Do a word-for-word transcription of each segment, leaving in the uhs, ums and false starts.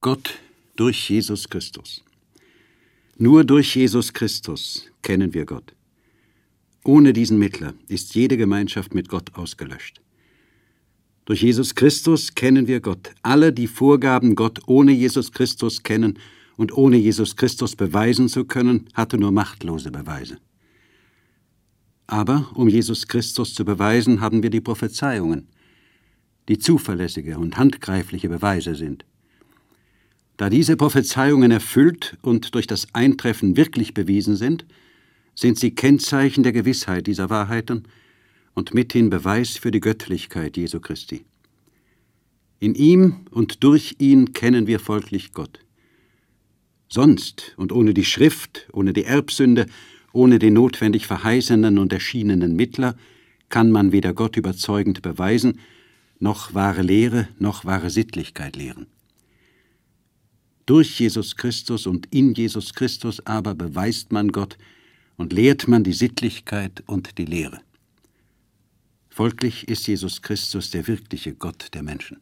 Gott durch Jesus Christus. Nur durch Jesus Christus kennen wir Gott. Ohne diesen Mittler ist jede Gemeinschaft mit Gott ausgelöscht. Durch Jesus Christus kennen wir Gott. Alle, die vorgaben, Gott ohne Jesus Christus kennen und ohne Jesus Christus beweisen zu können, hatten nur machtlose Beweise. Aber um Jesus Christus zu beweisen, haben wir die Prophezeiungen, die zuverlässige und handgreifliche Beweise sind. Da diese Prophezeiungen erfüllt und durch das Eintreffen wirklich bewiesen sind, sind sie Kennzeichen der Gewissheit dieser Wahrheiten und mithin Beweis für die Göttlichkeit Jesu Christi. In ihm und durch ihn kennen wir folglich Gott. Sonst und ohne die Schrift, ohne die Erbsünde, ohne den notwendig verheißenen und erschienenen Mittler kann man weder Gott überzeugend beweisen, noch wahre Lehre, noch wahre Sittlichkeit lehren. Durch Jesus Christus und in Jesus Christus aber beweist man Gott und lehrt man die Sittlichkeit und die Lehre. Folglich ist Jesus Christus der wirkliche Gott der Menschen.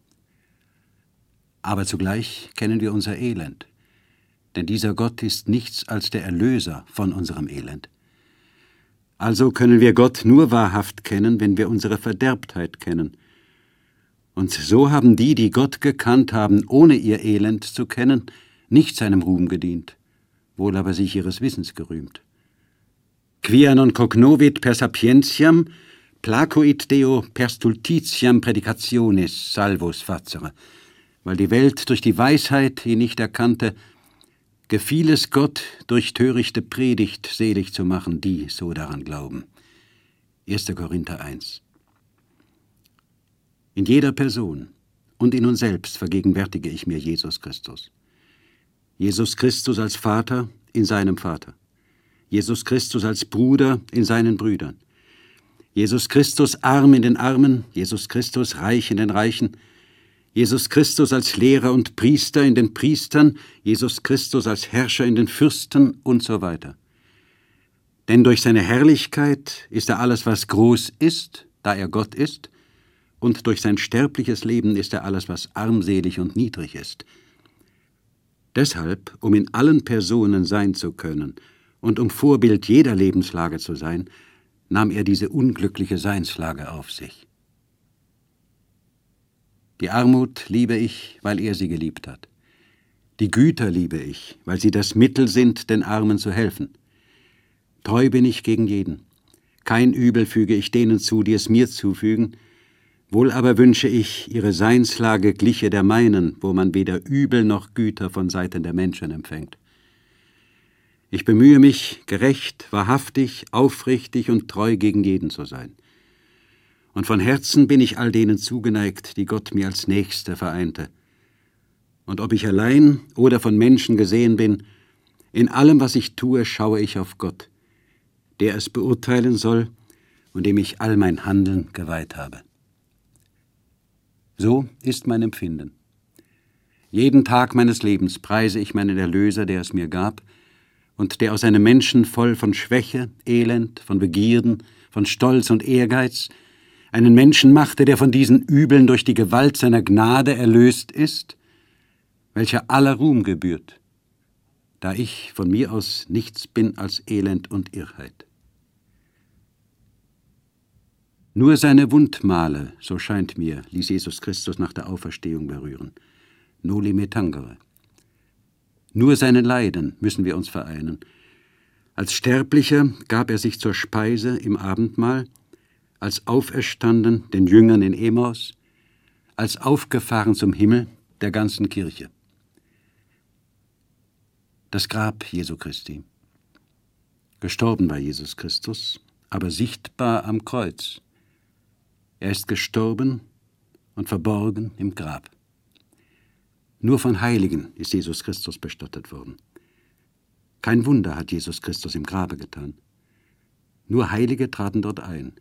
Aber zugleich kennen wir unser Elend, denn dieser Gott ist nichts als der Erlöser von unserem Elend. Also können wir Gott nur wahrhaft kennen, wenn wir unsere Verderbtheit kennen. Und so haben die, die Gott gekannt haben, ohne ihr Elend zu kennen, nicht seinem Ruhm gedient, wohl aber sich ihres Wissens gerühmt. Quia non cognovit per sapientiam, placuit Deo per stultitiam predicationis salvos facere. Weil die Welt durch die Weisheit ihn nicht erkannte, gefiel es Gott, durch törichte Predigt selig zu machen, die so daran glauben. erster Korinther eins. In jeder Person und in uns selbst vergegenwärtige ich mir Jesus Christus. Jesus Christus als Vater in seinem Vater. Jesus Christus als Bruder in seinen Brüdern. Jesus Christus arm in den Armen, Jesus Christus reich in den Reichen, Jesus Christus als Lehrer und Priester in den Priestern, Jesus Christus als Herrscher in den Fürsten und so weiter. Denn durch seine Herrlichkeit ist er alles, was groß ist, da er Gott ist, und durch sein sterbliches Leben ist er alles, was armselig und niedrig ist. Deshalb, um in allen Personen sein zu können und um Vorbild jeder Lebenslage zu sein, nahm er diese unglückliche Seinslage auf sich. Die Armut liebe ich, weil er sie geliebt hat. Die Güter liebe ich, weil sie das Mittel sind, den Armen zu helfen. Treu bin ich gegen jeden. Kein Übel füge ich denen zu, die es mir zufügen. Wohl aber wünsche ich, ihre Seinslage gliche der meinen, wo man weder Übel noch Güter von Seiten der Menschen empfängt. Ich bemühe mich, gerecht, wahrhaftig, aufrichtig und treu gegen jeden zu sein. Und von Herzen bin ich all denen zugeneigt, die Gott mir als Nächste vereinte. Und ob ich allein oder von Menschen gesehen bin, in allem, was ich tue, schaue ich auf Gott, der es beurteilen soll und dem ich all mein Handeln geweiht habe. So ist mein Empfinden. Jeden Tag meines Lebens preise ich meinen Erlöser, der es mir gab, und der aus einem Menschen voll von Schwäche, Elend, von Begierden, von Stolz und Ehrgeiz einen Menschen machte, der von diesen Übeln durch die Gewalt seiner Gnade erlöst ist, welcher aller Ruhm gebührt, da ich von mir aus nichts bin als Elend und Irrheit. Nur seine Wundmale, so scheint mir, ließ Jesus Christus nach der Auferstehung berühren. Noli me tangere. Nur seinen Leiden müssen wir uns vereinen. Als Sterblicher gab er sich zur Speise im Abendmahl, als auferstanden den Jüngern in Emmaus, als aufgefahren zum Himmel der ganzen Kirche. Das Grab Jesu Christi. Gestorben war Jesus Christus, aber sichtbar am Kreuz. Er ist gestorben und verborgen im Grab. Nur von Heiligen ist Jesus Christus bestattet worden. Kein Wunder hat Jesus Christus im Grabe getan. Nur Heilige traten dort ein.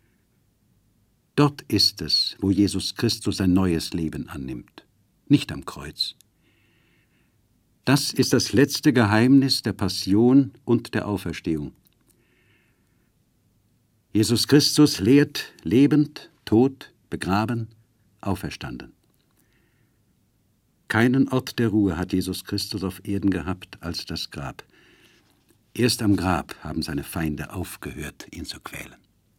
Dort ist es, wo Jesus Christus ein neues Leben annimmt, nicht am Kreuz. Das ist das letzte Geheimnis der Passion und der Auferstehung. Jesus Christus lehrt lebend, tot, begraben, auferstanden. Keinen Ort der Ruhe hat Jesus Christus auf Erden gehabt als das Grab. Erst am Grab haben seine Feinde aufgehört, ihn zu quälen.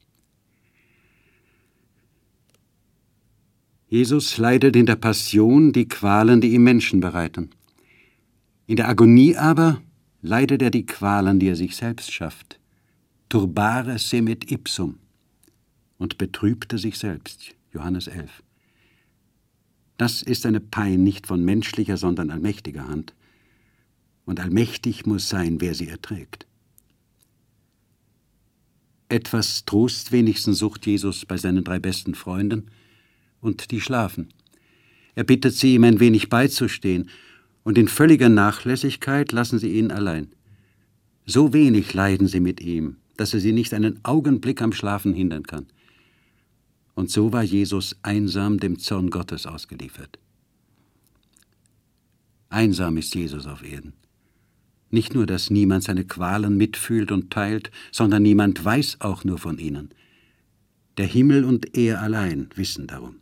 Jesus leidet in der Passion die Qualen, die ihm Menschen bereiten. In der Agonie aber leidet er die Qualen, die er sich selbst schafft. Turbare se mit ipsum, und betrübte sich selbst. Johannes elf. Das ist eine Pein nicht von menschlicher, sondern allmächtiger Hand. Und allmächtig muss sein, wer sie erträgt. Etwas Trost wenigstens sucht Jesus bei seinen drei besten Freunden, und die schlafen. Er bittet sie, ihm ein wenig beizustehen, und in völliger Nachlässigkeit lassen sie ihn allein. So wenig leiden sie mit ihm, dass er sie nicht einen Augenblick am Schlafen hindern kann. Und so war Jesus einsam dem Zorn Gottes ausgeliefert. Einsam ist Jesus auf Erden. Nicht nur, dass niemand seine Qualen mitfühlt und teilt, sondern niemand weiß auch nur von ihnen. Der Himmel und er allein wissen darum.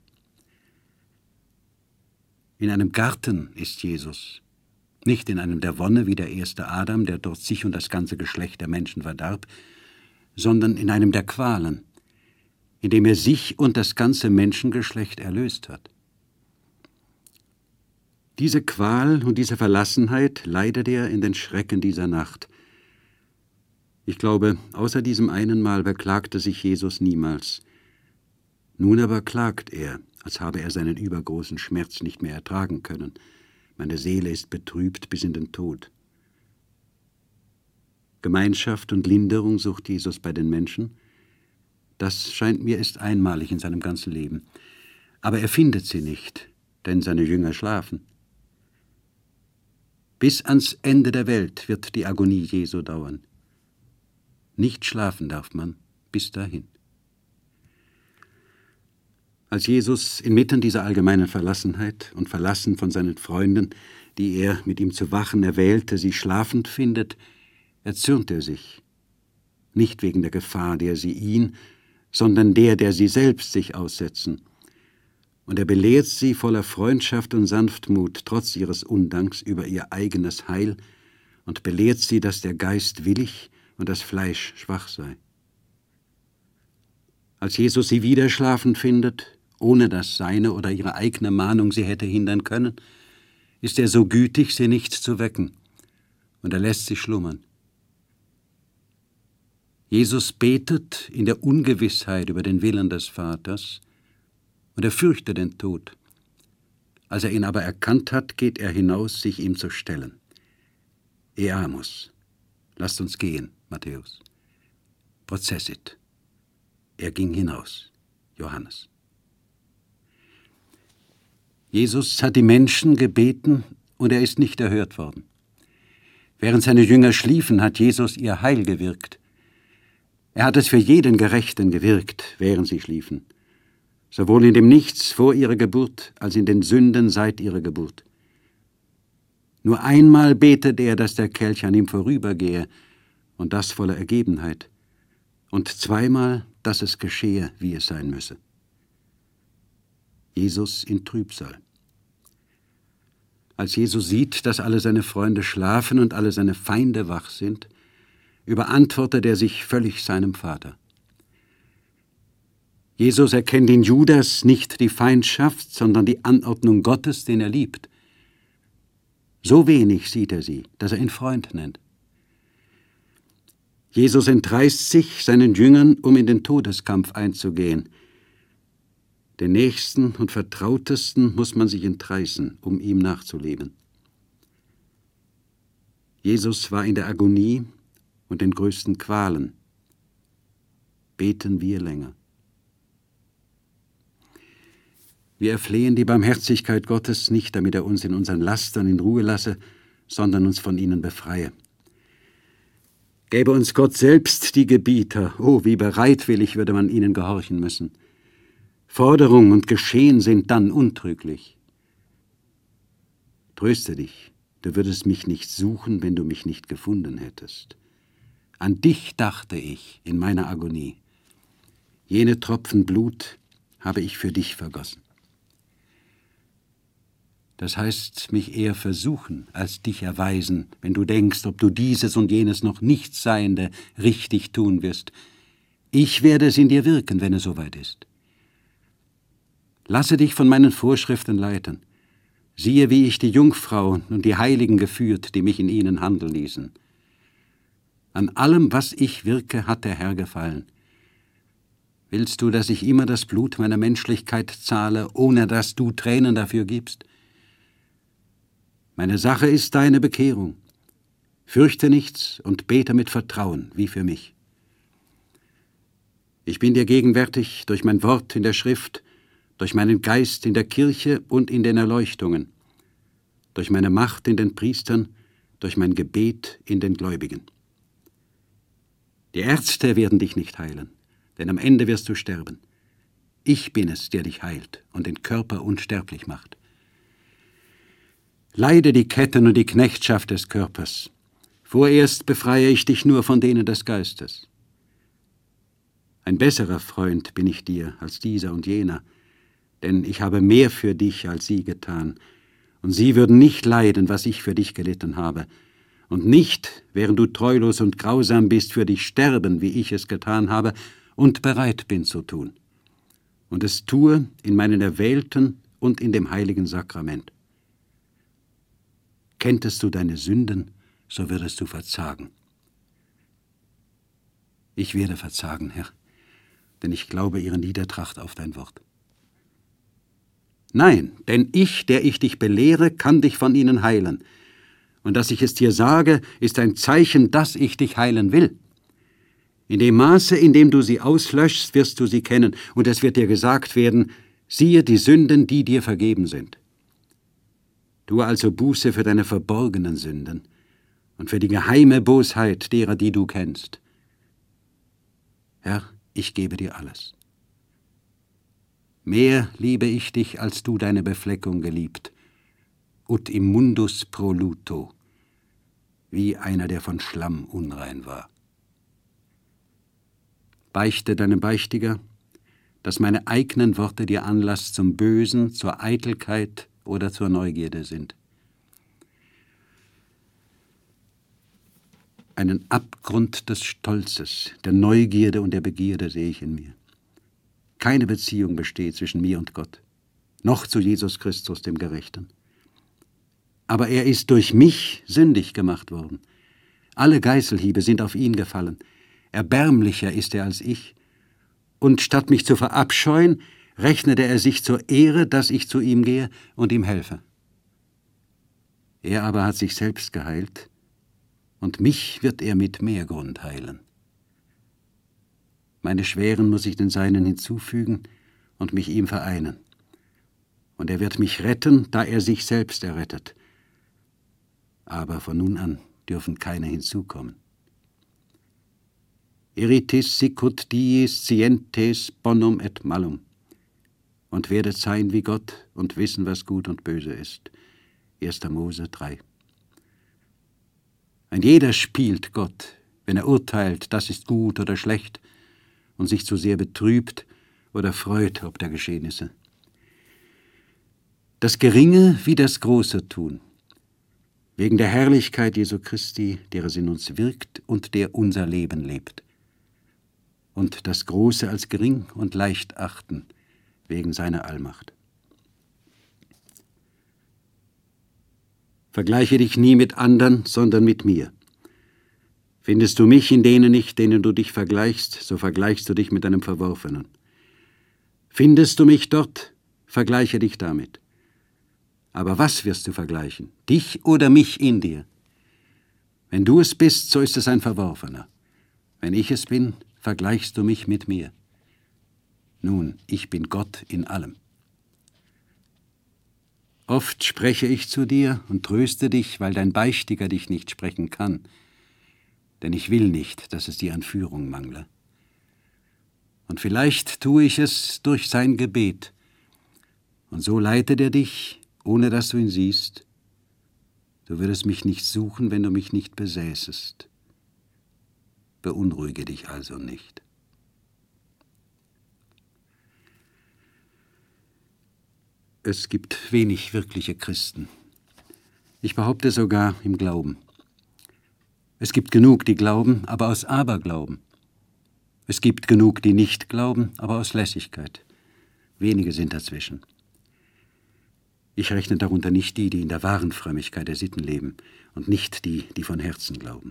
In einem Garten ist Jesus, nicht in einem der Wonne wie der erste Adam, der dort sich und das ganze Geschlecht der Menschen verdarb, sondern in einem der Qualen, in dem er sich und das ganze Menschengeschlecht erlöst hat. Diese Qual und diese Verlassenheit leidet er in den Schrecken dieser Nacht. Ich glaube, außer diesem einen Mal beklagte sich Jesus niemals. Nun aber klagt er, als habe er seinen übergroßen Schmerz nicht mehr ertragen können. Meine Seele ist betrübt bis in den Tod. Gemeinschaft und Linderung sucht Jesus bei den Menschen. Das scheint mir ist einmalig in seinem ganzen Leben. Aber er findet sie nicht, denn seine Jünger schlafen. Bis ans Ende der Welt wird die Agonie Jesu dauern. Nicht schlafen darf man bis dahin. Als Jesus inmitten dieser allgemeinen Verlassenheit und verlassen von seinen Freunden, die er mit ihm zu wachen erwählte, sie schlafend findet, erzürnt er sich. Nicht wegen der Gefahr, der sie ihn, sondern der, der sie selbst sich aussetzen. Und er belehrt sie voller Freundschaft und Sanftmut, trotz ihres Undanks, über ihr eigenes Heil, und belehrt sie, dass der Geist willig und das Fleisch schwach sei. Als Jesus sie wieder schlafend findet, ohne dass seine oder ihre eigene Mahnung sie hätte hindern können, ist er so gütig, sie nicht zu wecken, und er lässt sie schlummern. Jesus betet in der Ungewissheit über den Willen des Vaters, und er fürchtet den Tod. Als er ihn aber erkannt hat, geht er hinaus, sich ihm zu stellen. Eamus, lasst uns gehen, Matthäus. Prozessit. Er ging hinaus, Johannes. Jesus hat die Menschen gebeten, und er ist nicht erhört worden. Während seine Jünger schliefen, hat Jesus ihr Heil gewirkt. Er hat es für jeden Gerechten gewirkt, während sie schliefen, sowohl in dem Nichts vor ihrer Geburt als in den Sünden seit ihrer Geburt. Nur einmal betet er, dass der Kelch an ihm vorübergehe, und das voller Ergebenheit, und zweimal, dass es geschehe, wie es sein müsse. Jesus in Trübsal. Als Jesus sieht, dass alle seine Freunde schlafen und alle seine Feinde wach sind, überantwortet er sich völlig seinem Vater. Jesus erkennt in Judas nicht die Feindschaft, sondern die Anordnung Gottes, den er liebt. So wenig sieht er sie, dass er ihn Freund nennt. Jesus entreißt sich seinen Jüngern, um in den Todeskampf einzugehen. Den Nächsten und Vertrautesten muss man sich entreißen, um ihm nachzuleben. Jesus war in der Agonie und den größten Qualen. Beten wir länger. Wir erflehen die Barmherzigkeit Gottes nicht, damit er uns in unseren Lastern in Ruhe lasse, sondern uns von ihnen befreie. Gäbe uns Gott selbst die Gebieter, oh, wie bereitwillig würde man ihnen gehorchen müssen. Forderung und Geschehen sind dann untrüglich. Tröste dich, du würdest mich nicht suchen, wenn du mich nicht gefunden hättest. An dich dachte ich in meiner Agonie. Jene Tropfen Blut habe ich für dich vergossen. Das heißt, mich eher versuchen, als dich erweisen, wenn du denkst, ob du dieses und jenes noch nicht Seiende richtig tun wirst. Ich werde es in dir wirken, wenn es soweit ist. Lasse dich von meinen Vorschriften leiten. Siehe, wie ich die Jungfrauen und die Heiligen geführt, die mich in ihnen handeln ließen. An allem, was ich wirke, hat der Herr gefallen. Willst du, dass ich immer das Blut meiner Menschlichkeit zahle, ohne dass du Tränen dafür gibst? Meine Sache ist deine Bekehrung. Fürchte nichts und bete mit Vertrauen, wie für mich. Ich bin dir gegenwärtig durch mein Wort in der Schrift, durch meinen Geist in der Kirche und in den Erleuchtungen, durch meine Macht in den Priestern, durch mein Gebet in den Gläubigen. Die Ärzte werden dich nicht heilen, denn am Ende wirst du sterben. Ich bin es, der dich heilt und den Körper unsterblich macht. Leide die Ketten und die Knechtschaft des Körpers. Vorerst befreie ich dich nur von denen des Geistes. Ein besserer Freund bin ich dir als dieser und jener, denn ich habe mehr für dich als sie getan, und sie würden nicht leiden, was ich für dich gelitten habe, und nicht, während du treulos und grausam bist, für dich sterben, wie ich es getan habe und bereit bin zu tun. Und es tue in meinen Erwählten und in dem heiligen Sakrament. Kenntest du deine Sünden, so würdest du verzagen. Ich werde verzagen, Herr, denn ich glaube ihre Niedertracht auf dein Wort. Nein, denn ich, der ich dich belehre, kann dich von ihnen heilen. Und dass ich es dir sage, ist ein Zeichen, dass ich dich heilen will. In dem Maße, in dem du sie auslöschst, wirst du sie kennen, und es wird dir gesagt werden, siehe die Sünden, die dir vergeben sind. Tu also Buße für deine verborgenen Sünden und für die geheime Bosheit derer, die du kennst. Herr, ich gebe dir alles. Mehr liebe ich dich, als du deine Befleckung geliebt, ut immundus pro luto, wie einer, der von Schlamm unrein war. Beichte deinem Beichtiger, dass meine eigenen Worte dir Anlass zum Bösen, zur Eitelkeit oder zur Neugierde sind. Einen Abgrund des Stolzes, der Neugierde und der Begierde sehe ich in mir. Keine Beziehung besteht zwischen mir und Gott, noch zu Jesus Christus, dem Gerechten. Aber er ist durch mich sündig gemacht worden. Alle Geißelhiebe sind auf ihn gefallen. Erbärmlicher ist er als ich. Und statt mich zu verabscheuen, rechnete er sich zur Ehre, dass ich zu ihm gehe und ihm helfe. Er aber hat sich selbst geheilt, und mich wird er mit mehr Grund heilen. Meine Schweren muss ich den Seinen hinzufügen und mich ihm vereinen. Und er wird mich retten, da er sich selbst errettet. Aber von nun an dürfen keine hinzukommen. Iritis sicut dies scientes bonum et malum. Und werdet sein wie Gott und wissen, was gut und böse ist. erster Mose drei. Ein jeder spielt Gott, wenn er urteilt, das ist gut oder schlecht, und sich zu sehr betrübt oder freut ob der Geschehnisse. Das Geringe wie das Große tun, wegen der Herrlichkeit Jesu Christi, der es in uns wirkt und der unser Leben lebt. Und das Große als gering und leicht achten, wegen seiner Allmacht. Vergleiche dich nie mit anderen, sondern mit mir. Findest du mich in denen nicht, denen du dich vergleichst, so vergleichst du dich mit einem Verworfenen. Findest du mich dort, vergleiche dich damit. Aber was wirst du vergleichen? Dich oder mich in dir? Wenn du es bist, so ist es ein Verworfener. Wenn ich es bin, vergleichst du mich mit mir. Nun, ich bin Gott in allem. Oft spreche ich zu dir und tröste dich, weil dein Beichtiger dich nicht sprechen kann. Denn ich will nicht, dass es dir an Führung mangle. Und vielleicht tue ich es durch sein Gebet. Und so leitet er dich, ohne dass du ihn siehst. Du würdest mich nicht suchen, wenn du mich nicht besäßest. Beunruhige dich also nicht. Es gibt wenig wirkliche Christen. Ich behaupte sogar im Glauben. Es gibt genug, die glauben, aber aus Aberglauben. Es gibt genug, die nicht glauben, aber aus Lässigkeit. Wenige sind dazwischen. Ich rechne darunter nicht die, die in der wahren Frömmigkeit der Sitten leben und nicht die, die von Herzen glauben.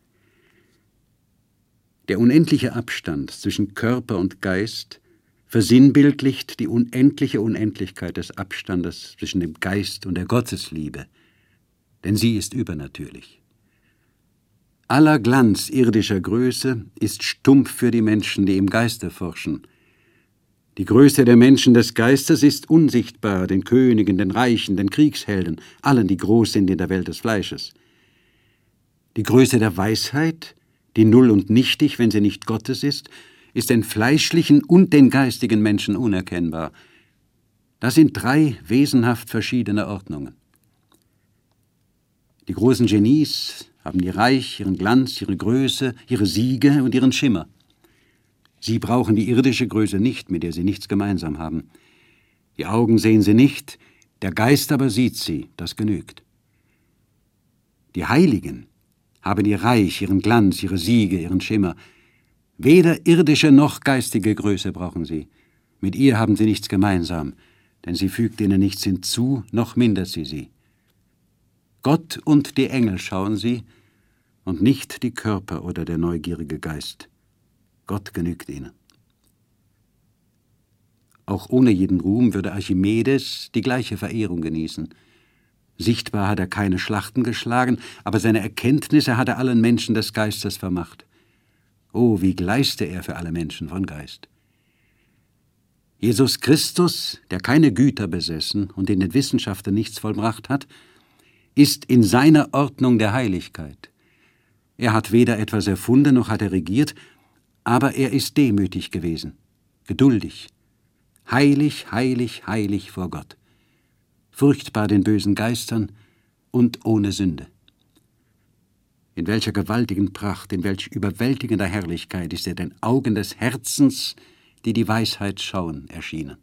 Der unendliche Abstand zwischen Körper und Geist versinnbildlicht die unendliche Unendlichkeit des Abstandes zwischen dem Geist und der Gottesliebe, denn sie ist übernatürlich. Aller Glanz irdischer Größe ist stumpf für die Menschen, die im Geiste forschen. Die Größe der Menschen des Geistes ist unsichtbar, den Königen, den Reichen, den Kriegshelden, allen, die groß sind in der Welt des Fleisches. Die Größe der Weisheit, die null und nichtig, wenn sie nicht Gottes ist, ist den fleischlichen und den geistigen Menschen unerkennbar. Das sind drei wesenhaft verschiedene Ordnungen. Die großen Genies haben ihr Reich, ihren Glanz, ihre Größe, ihre Siege und ihren Schimmer. Sie brauchen die irdische Größe nicht, mit der sie nichts gemeinsam haben. Die Augen sehen sie nicht, der Geist aber sieht sie, das genügt. Die Heiligen haben ihr Reich, ihren Glanz, ihre Siege, ihren Schimmer. Weder irdische noch geistige Größe brauchen sie. Mit ihr haben sie nichts gemeinsam, denn sie fügt ihnen nichts hinzu, noch mindert sie sie. Gott und die Engel schauen sie, und nicht die Körper oder der neugierige Geist. Gott genügt ihnen. Auch ohne jeden Ruhm würde Archimedes die gleiche Verehrung genießen. Sichtbar hat er keine Schlachten geschlagen, aber seine Erkenntnisse hat er allen Menschen des Geistes vermacht. Oh, wie gleiste er für alle Menschen von Geist. Jesus Christus, der keine Güter besessen und in den Wissenschaften nichts vollbracht hat, ist in seiner Ordnung der Heiligkeit. Er hat weder etwas erfunden, noch hat er regiert, aber er ist demütig gewesen, geduldig, heilig, heilig, heilig vor Gott, furchtbar den bösen Geistern und ohne Sünde. In welcher gewaltigen Pracht, in welch überwältigender Herrlichkeit ist er den Augen des Herzens, die die Weisheit schauen, erschienen.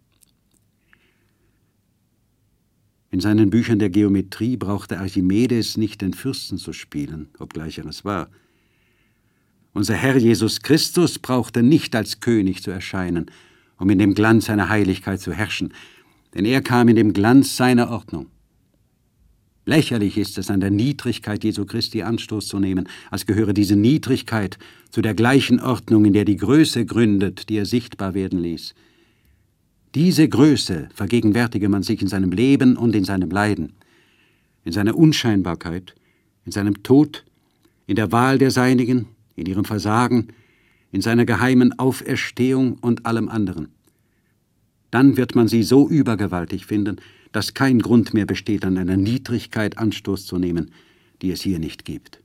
In seinen Büchern der Geometrie brauchte Archimedes nicht den Fürsten zu spielen, obgleich er es war. Unser Herr Jesus Christus brauchte nicht als König zu erscheinen, um in dem Glanz seiner Heiligkeit zu herrschen, denn er kam in dem Glanz seiner Ordnung. Lächerlich ist es, an der Niedrigkeit Jesu Christi Anstoß zu nehmen, als gehöre diese Niedrigkeit zu der gleichen Ordnung, in der die Größe gründet, die er sichtbar werden ließ. Diese Größe vergegenwärtige man sich in seinem Leben und in seinem Leiden, in seiner Unscheinbarkeit, in seinem Tod, in der Wahl der Seinigen, in ihrem Versagen, in seiner geheimen Auferstehung und allem anderen. Dann wird man sie so übergewaltig finden, dass kein Grund mehr besteht, an einer Niedrigkeit Anstoß zu nehmen, die es hier nicht gibt.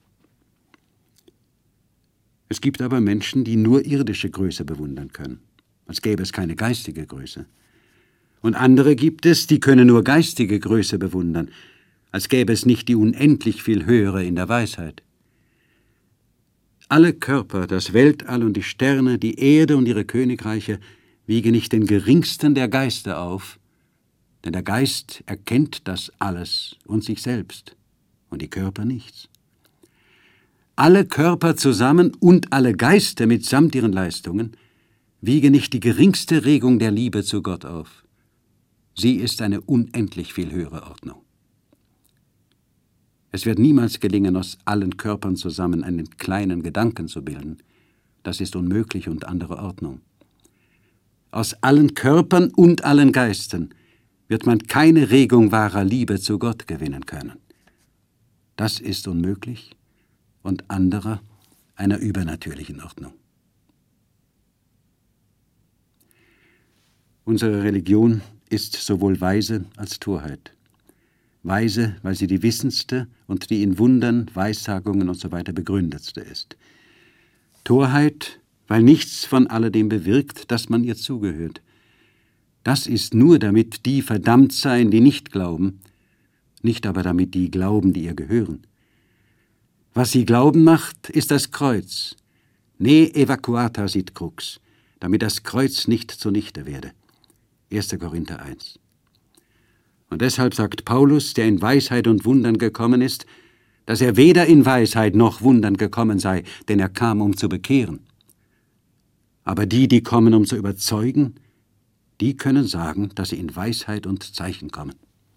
Es gibt aber Menschen, die nur irdische Größe bewundern können, als gäbe es keine geistige Größe. Und andere gibt es, die können nur geistige Größe bewundern, als gäbe es nicht die unendlich viel höhere in der Weisheit. Alle Körper, das Weltall und die Sterne, die Erde und ihre Königreiche wiegen nicht den geringsten der Geister auf, denn der Geist erkennt das alles und sich selbst und die Körper nichts. Alle Körper zusammen und alle Geister mitsamt ihren Leistungen wiegen nicht die geringste Regung der Liebe zu Gott auf. Sie ist eine unendlich viel höhere Ordnung. Es wird niemals gelingen, aus allen Körpern zusammen einen kleinen Gedanken zu bilden. Das ist unmöglich und andere Ordnung. Aus allen Körpern und allen Geistern wird man keine Regung wahrer Liebe zu Gott gewinnen können. Das ist unmöglich und anderer einer übernatürlichen Ordnung. Unsere Religion ist sowohl Weise als Torheit. Weise, weil sie die wissendste und die in Wundern, Weissagungen usw. begründetste ist. Torheit, weil nichts von alledem bewirkt, dass man ihr zugehört. Das ist nur, damit die verdammt seien, die nicht glauben, nicht aber damit die glauben, die ihr gehören. Was sie glauben macht, ist das Kreuz. Ne evacuata sit crux, damit das Kreuz nicht zunichte werde. erster Korinther eins. Und deshalb sagt Paulus, der in Weisheit und Wundern gekommen ist, dass er weder in Weisheit noch Wundern gekommen sei, denn er kam, um zu bekehren. Aber die, die kommen, um zu überzeugen, die können sagen, dass sie in Weisheit und Zeichen kommen.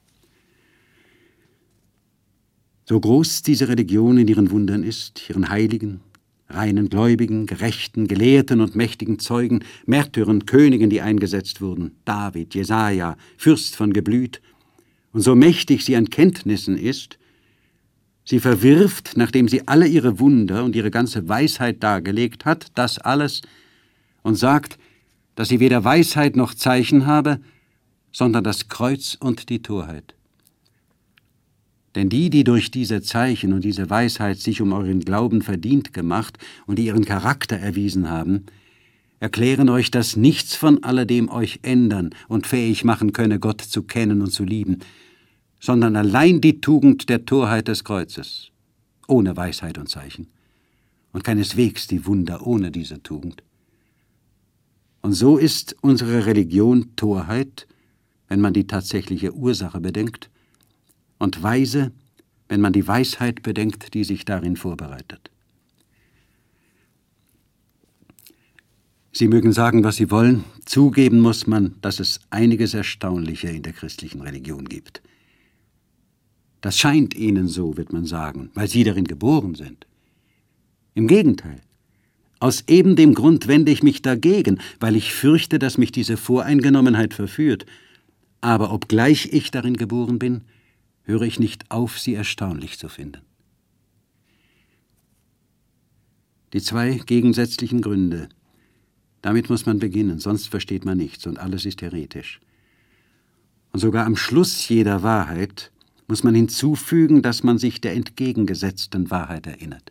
So groß diese Religion in ihren Wundern ist, ihren Heiligen, reinen Gläubigen, Gerechten, Gelehrten und mächtigen Zeugen, Märtyrern, Königen, die eingesetzt wurden, David, Jesaja, Fürst von Geblüt, und so mächtig sie an Kenntnissen ist, sie verwirft, nachdem sie alle ihre Wunder und ihre ganze Weisheit dargelegt hat, das alles, und sagt, dass sie weder Weisheit noch Zeichen habe, sondern das Kreuz und die Torheit. Denn die, die durch diese Zeichen und diese Weisheit sich um euren Glauben verdient gemacht und die ihren Charakter erwiesen haben, erklären euch, dass nichts von alledem euch ändern und fähig machen könne, Gott zu kennen und zu lieben, sondern allein die Tugend der Torheit des Kreuzes, ohne Weisheit und Zeichen, und keineswegs die Wunder ohne diese Tugend. Und so ist unsere Religion Torheit, wenn man die tatsächliche Ursache bedenkt, und weise, wenn man die Weisheit bedenkt, die sich darin vorbereitet. Sie mögen sagen, was Sie wollen, zugeben muss man, dass es einiges Erstaunliche in der christlichen Religion gibt. Das scheint Ihnen so, wird man sagen, weil Sie darin geboren sind. Im Gegenteil, aus eben dem Grund wende ich mich dagegen, weil ich fürchte, dass mich diese Voreingenommenheit verführt. Aber obgleich ich darin geboren bin, höre ich nicht auf, sie erstaunlich zu finden. Die zwei gegensätzlichen Gründe, damit muss man beginnen, sonst versteht man nichts und alles ist heretisch. Und sogar am Schluss jeder Wahrheit muss man hinzufügen, dass man sich der entgegengesetzten Wahrheit erinnert.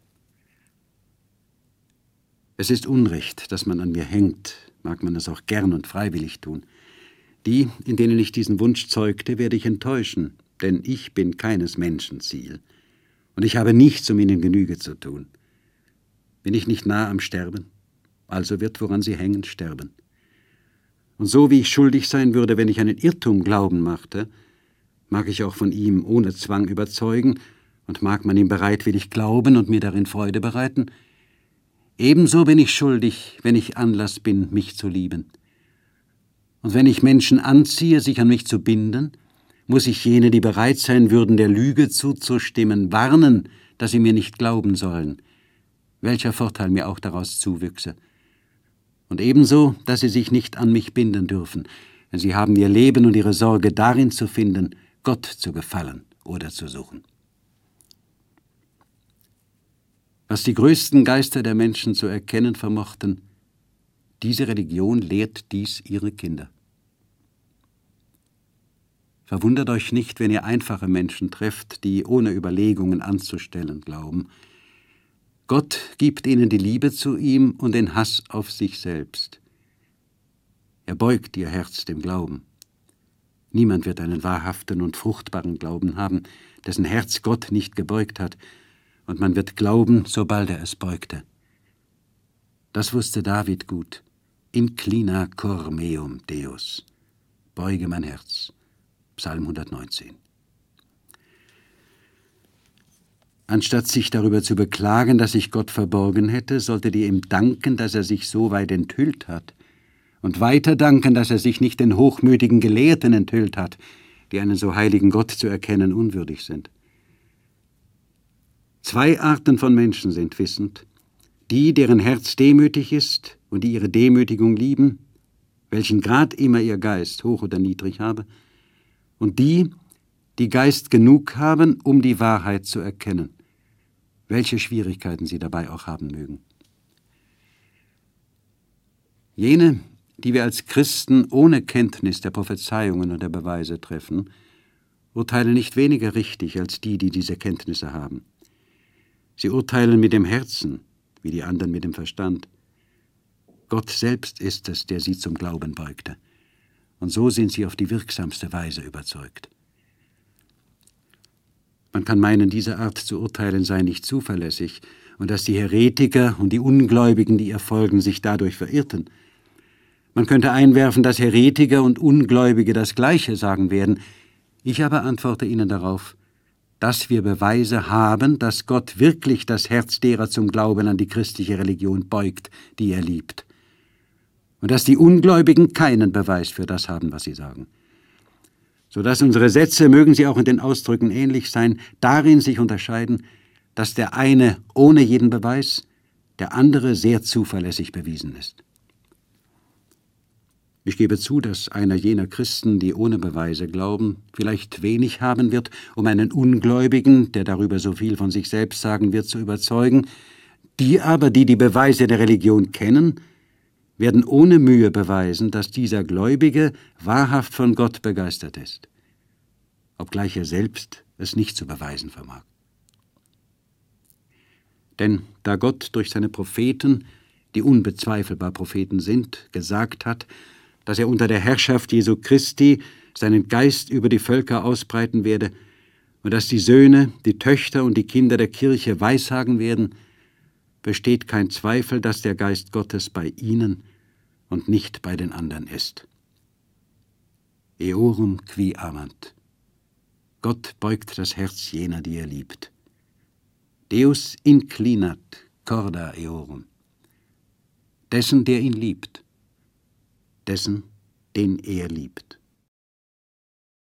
Es ist Unrecht, dass man an mir hängt, mag man es auch gern und freiwillig tun. Die, in denen ich diesen Wunsch zeugte, werde ich enttäuschen, denn ich bin keines Menschen Ziel, und ich habe nichts, um ihnen Genüge zu tun. Bin ich nicht nah am Sterben? Also wird, woran sie hängen, sterben. Und so wie ich schuldig sein würde, wenn ich einen Irrtum glauben machte, mag ich auch von ihm ohne Zwang überzeugen, und mag man ihm bereitwillig glauben und mir darin Freude bereiten, ebenso bin ich schuldig, wenn ich Anlass bin, mich zu lieben. Und wenn ich Menschen anziehe, sich an mich zu binden, muss ich jene, die bereit sein würden, der Lüge zuzustimmen, warnen, dass sie mir nicht glauben sollen, welcher Vorteil mir auch daraus zuwüchse. Und ebenso, dass sie sich nicht an mich binden dürfen, denn sie haben ihr Leben und ihre Sorge darin zu finden, Gott zu gefallen oder zu suchen. Was die größten Geister der Menschen zu erkennen vermochten, diese Religion lehrt dies ihre Kinder. Verwundert euch nicht, wenn ihr einfache Menschen trefft, die ohne Überlegungen anzustellen glauben. Gott gibt ihnen die Liebe zu ihm und den Hass auf sich selbst. Er beugt ihr Herz dem Glauben. Niemand wird einen wahrhaften und fruchtbaren Glauben haben, dessen Herz Gott nicht gebeugt hat, und man wird glauben, sobald er es beugte. Das wusste David gut. Inclina cor meum, Deus. Beuge mein Herz. Psalm hundertneunzehn. Anstatt sich darüber zu beklagen, dass sich Gott verborgen hätte, solltet ihr ihm danken, dass er sich so weit enthüllt hat, und weiter danken, dass er sich nicht den hochmütigen Gelehrten enthüllt hat, die einen so heiligen Gott zu erkennen unwürdig sind. Zwei Arten von Menschen sind wissend: die, deren Herz demütig ist und die ihre Demütigung lieben, welchen Grad immer ihr Geist hoch oder niedrig habe, und die, die Geist genug haben, um die Wahrheit zu erkennen, welche Schwierigkeiten sie dabei auch haben mögen. Jene, die wir als Christen ohne Kenntnis der Prophezeiungen und der Beweise treffen, urteilen nicht weniger richtig als die, die diese Kenntnisse haben. Sie urteilen mit dem Herzen, wie die anderen mit dem Verstand. Gott selbst ist es, der sie zum Glauben beugte. Und so sind sie auf die wirksamste Weise überzeugt. Man kann meinen, diese Art zu urteilen sei nicht zuverlässig und dass die Heretiker und die Ungläubigen, die ihr folgen, sich dadurch verirrten. Man könnte einwerfen, dass Heretiker und Ungläubige das Gleiche sagen werden, Ich aber antworte Ihnen darauf, dass wir Beweise haben, dass Gott wirklich das Herz derer zum Glauben an die christliche Religion beugt, die er liebt, und dass die Ungläubigen keinen Beweis für das haben, was sie sagen. Sodass unsere Sätze, mögen sie auch in den Ausdrücken ähnlich sein, darin sich unterscheiden, dass der eine ohne jeden Beweis, der andere sehr zuverlässig bewiesen ist. Ich gebe zu, dass einer jener Christen, die ohne Beweise glauben, vielleicht wenig haben wird, um einen Ungläubigen, der darüber so viel von sich selbst sagen wird, zu überzeugen. Die aber, die die Beweise der Religion kennen, werden ohne Mühe beweisen, dass dieser Gläubige wahrhaft von Gott begeistert ist, obgleich er selbst es nicht zu beweisen vermag. Denn da Gott durch seine Propheten, die unbezweifelbar Propheten sind, gesagt hat, dass er unter der Herrschaft Jesu Christi seinen Geist über die Völker ausbreiten werde und dass die Söhne, die Töchter und die Kinder der Kirche weissagen werden, besteht kein Zweifel, dass der Geist Gottes bei ihnen und nicht bei den anderen ist. Eorum qui amant. Gott beugt das Herz jener, die er liebt. Deus inclinat corda eorum. Dessen, der ihn liebt. Dessen, den er liebt.